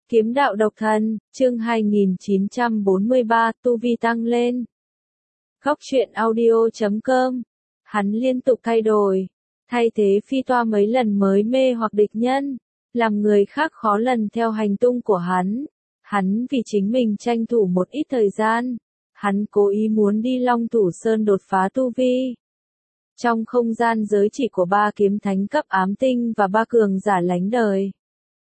Kiếm đạo độc thần, chương 2943, tu vi tăng lên. Góc truyện audio.com. Hắn liên tục thay đổi, thay thế phi toa mấy lần mới mê hoặc địch nhân, làm người khác khó lần theo hành tung của hắn. Hắn vì chính mình tranh thủ một ít thời gian, hắn cố ý muốn đi Long Thủ Sơn đột phá tu vi. Trong không gian giới chỉ của 3 kiếm thánh cấp ám tinh và 3 cường giả lánh đời,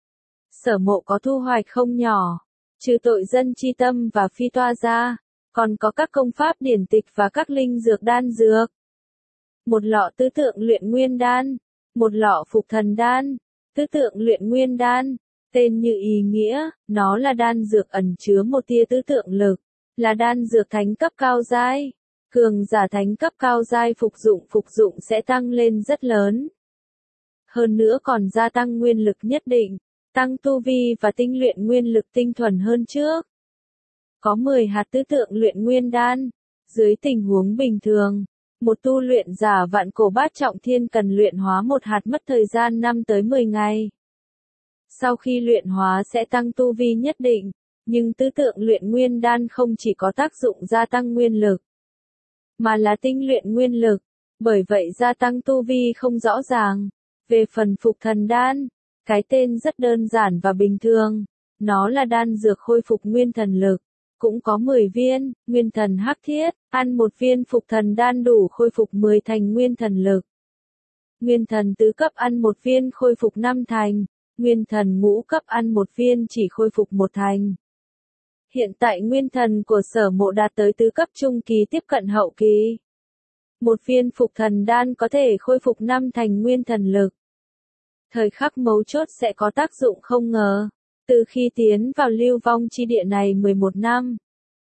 Sở Mộ có thu hoạch không nhỏ, trừ tội dân chi tâm và phi toa ra, còn có các công pháp điển tịch và các linh dược đan dược. Một lọ tứ tượng luyện nguyên đan, một lọ phục thần đan. Tứ tượng luyện nguyên đan, tên như ý nghĩa, nó là đan dược ẩn chứa một tia tứ tượng lực, là đan dược thánh cấp cao giai. Cường giả thánh cấp cao giai phục dụng sẽ tăng lên rất lớn. Hơn nữa còn gia tăng nguyên lực nhất định, tăng tu vi và tinh luyện nguyên lực tinh thuần hơn trước. Có 10 hạt tứ tượng luyện nguyên đan, dưới tình huống bình thường, một tu luyện giả vạn cổ bát trọng thiên cần luyện hóa một hạt mất thời gian 5 tới 10 ngày. Sau khi luyện hóa sẽ tăng tu vi nhất định, nhưng tứ tượng luyện nguyên đan không chỉ có tác dụng gia tăng nguyên lực, mà là tinh luyện nguyên lực, bởi vậy gia tăng tu vi không rõ ràng. Về phần phục thần đan, cái tên rất đơn giản và bình thường, nó là đan dược khôi phục nguyên thần lực, cũng có 10 viên, nguyên thần hắc thiết, ăn một viên phục thần đan đủ khôi phục 10 thành nguyên thần lực. Nguyên thần tứ cấp ăn một viên khôi phục 5 thành, nguyên thần ngũ cấp ăn một viên chỉ khôi phục 1 thành. Hiện tại nguyên thần của Sở Mộ đạt tới tứ cấp trung kỳ tiếp cận hậu kỳ. Một viên phục thần đan có thể khôi phục 5 thành nguyên thần lực. Thời khắc mấu chốt sẽ có tác dụng không ngờ. Từ khi tiến vào lưu vong chi địa này 11 năm,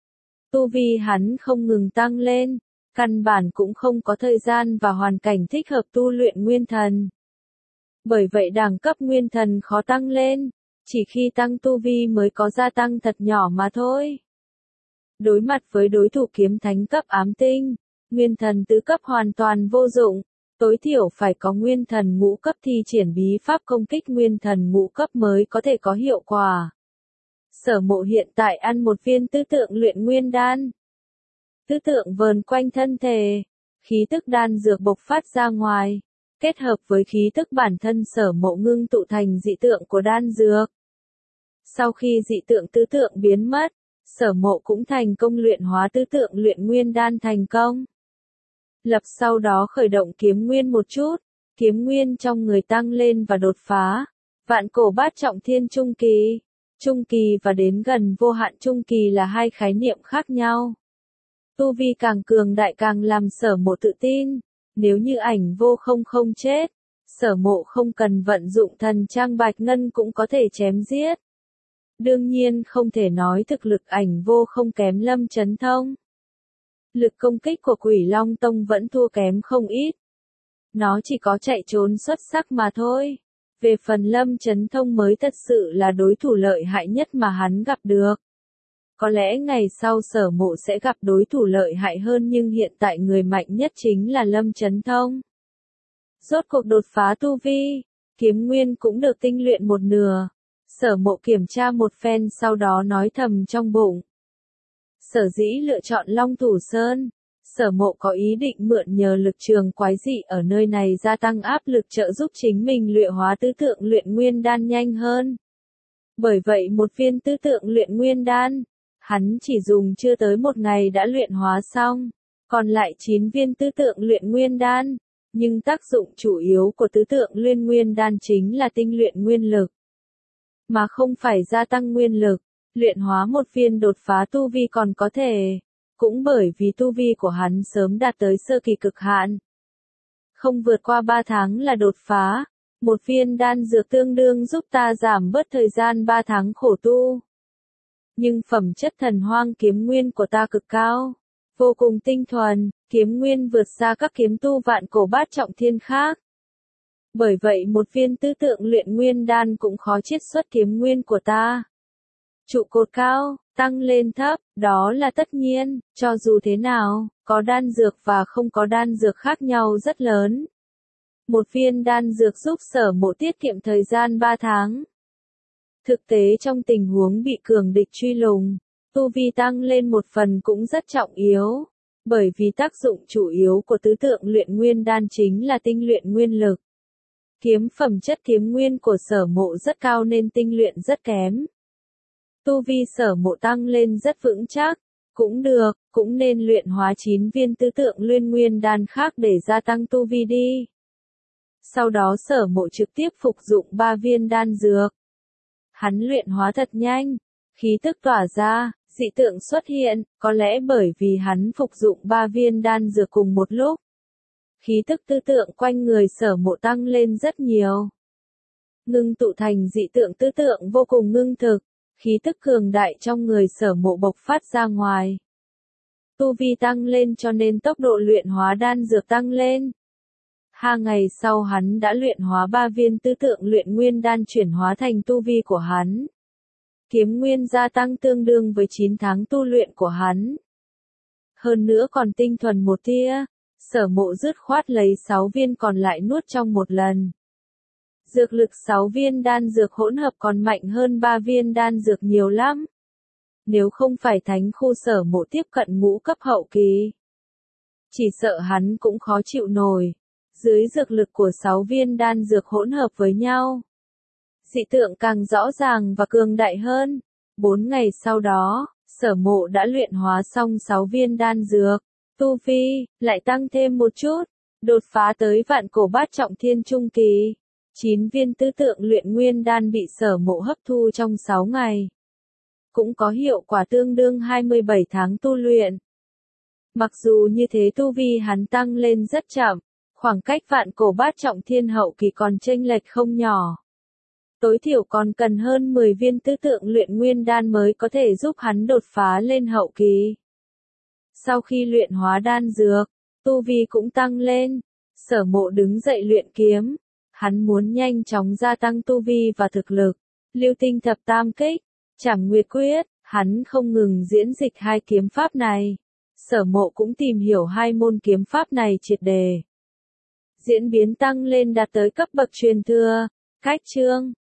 tu vi hắn không ngừng tăng lên, căn bản cũng không có thời gian và hoàn cảnh thích hợp tu luyện nguyên thần. Bởi vậy đẳng cấp nguyên thần khó tăng lên, chỉ khi tăng tu vi mới có gia tăng thật nhỏ mà thôi. Đối mặt với đối thủ kiếm thánh cấp ám tinh, nguyên thần tứ cấp hoàn toàn vô dụng, tối thiểu phải có nguyên thần ngũ cấp thi triển bí pháp công kích nguyên thần ngũ cấp mới có thể có hiệu quả. Sở Mộ hiện tại ăn một viên tứ tượng luyện nguyên đan. Tứ tượng vờn quanh thân thể, khí tức đan dược bộc phát ra ngoài, kết hợp với khí tức bản thân Sở Mộ ngưng tụ thành dị tượng của đan dược. Sau khi dị tượng tứ tượng biến mất, Sở Mộ cũng thành công luyện hóa tứ tượng luyện nguyên đan thành công. Sau đó khởi động kiếm nguyên một chút, kiếm nguyên trong người tăng lên và đột phá. Vạn cổ bát trọng thiên trung kỳ và đến gần vô hạn trung kỳ là hai khái niệm khác nhau. Tu vi càng cường đại càng làm Sở Mộ tự tin, nếu như ảnh vô không không chết, Sở Mộ không cần vận dụng thần trang bạch ngân cũng có thể chém giết. Đương nhiên không thể nói thực lực ảnh vô không kém Lâm Chấn Thông. Lực công kích của Quỷ Long Tông vẫn thua kém không ít. Nó chỉ có chạy trốn xuất sắc mà thôi. Về phần Lâm Chấn Thông mới thật sự là đối thủ lợi hại nhất mà hắn gặp được. Có lẽ ngày sau Sở Mộ sẽ gặp đối thủ lợi hại hơn nhưng hiện tại người mạnh nhất chính là Lâm Chấn Thông. Rốt cuộc đột phá tu vi, kiếm nguyên cũng được tinh luyện một nửa. Sở Mộ kiểm tra một phen sau đó nói thầm trong bụng. Sở dĩ lựa chọn Long Thủ Sơn, Sở Mộ có ý định mượn nhờ lực trường quái dị ở nơi này gia tăng áp lực trợ giúp chính mình luyện hóa tứ tượng luyện nguyên đan nhanh hơn. Bởi vậy một viên tứ tượng luyện nguyên đan, hắn chỉ dùng chưa tới 1 ngày đã luyện hóa xong, còn lại 9 viên tứ tượng luyện nguyên đan, nhưng tác dụng chủ yếu của tứ tượng luyện nguyên đan chính là tinh luyện nguyên lực, mà không phải gia tăng nguyên lực. Luyện hóa một viên đột phá tu vi còn có thể, cũng bởi vì tu vi của hắn sớm đạt tới sơ kỳ cực hạn. Không vượt qua 3 tháng là đột phá, một viên đan dược tương đương giúp ta giảm bớt thời gian 3 tháng khổ tu. Nhưng phẩm chất thần hoang kiếm nguyên của ta cực cao, vô cùng tinh thuần, kiếm nguyên vượt xa các kiếm tu vạn cổ bát trọng thiên khác. Bởi vậy một viên tứ tượng luyện nguyên đan cũng khó chiết xuất kiếm nguyên của ta. Trụ cột cao, tăng lên thấp, đó là tất nhiên, cho dù thế nào, có đan dược và không có đan dược khác nhau rất lớn. Một viên đan dược giúp Sở Mộ tiết kiệm thời gian 3 tháng. Thực tế trong tình huống bị cường địch truy lùng, tu vi tăng lên một phần cũng rất trọng yếu, bởi vì tác dụng chủ yếu của tứ tượng luyện nguyên đan chính là tinh luyện nguyên lực. Kiếm phẩm chất kiếm nguyên của Sở Mộ rất cao nên tinh luyện rất kém. Tu vi Sở Mộ tăng lên rất vững chắc, cũng được, cũng nên luyện hóa 9 viên tứ tượng luyện nguyên đan khác để gia tăng tu vi đi. Sau đó Sở Mộ trực tiếp phục dụng 3 viên đan dược. Hắn luyện hóa thật nhanh, khí tức tỏa ra, dị tượng xuất hiện, có lẽ bởi vì hắn phục dụng 3 viên đan dược cùng một lúc. Khí tức tứ tượng quanh người Sở Mộ tăng lên rất nhiều. Ngưng tụ thành dị tượng tứ tượng vô cùng ngưng thực, khí tức cường đại trong người Sở Mộ bộc phát ra ngoài. Tu vi tăng lên cho nên tốc độ luyện hóa đan dược tăng lên. 2 ngày sau hắn đã luyện hóa 3 viên tứ tượng luyện nguyên đan chuyển hóa thành tu vi của hắn. Kiếm nguyên gia tăng tương đương với 9 tháng tu luyện của hắn. Hơn nữa còn tinh thuần một tia, Sở Mộ dứt khoát lấy 6 viên còn lại nuốt trong một lần. Dược lực 6 viên đan dược hỗn hợp còn mạnh hơn 3 viên đan dược nhiều lắm. Nếu không phải thánh khu Sở Mộ tiếp cận ngũ cấp hậu kỳ, chỉ sợ hắn cũng khó chịu nổi. Dưới dược lực của 6 viên đan dược hỗn hợp với nhau, dị tượng càng rõ ràng và cường đại hơn. 4 ngày sau đó, Sở Mộ đã luyện hóa xong 6 viên đan dược. Tu vi lại tăng thêm một chút, đột phá tới vạn cổ bát trọng thiên trung kỳ. 9 viên tứ tượng luyện nguyên đan bị Sở Mộ hấp thu trong 6 ngày. Cũng có hiệu quả tương đương 27 tháng tu luyện. Mặc dù như thế tu vi hắn tăng lên rất chậm, khoảng cách vạn cổ bát trọng thiên hậu kỳ còn chênh lệch không nhỏ. Tối thiểu còn cần hơn 10 viên tứ tượng luyện nguyên đan mới có thể giúp hắn đột phá lên hậu kỳ. Sau khi luyện hóa đan dược, tu vi cũng tăng lên. Sở Mộ đứng dậy luyện kiếm. Hắn muốn nhanh chóng gia tăng tu vi và thực lực. Lưu tinh thập tam kích, Trảm Nguyệt quyết, hắn không ngừng diễn dịch 2 kiếm pháp này. Sở Mộ cũng tìm hiểu 2 môn kiếm pháp này triệt đề. Diễn biến tăng lên đạt tới cấp bậc truyền thừa. Cách chương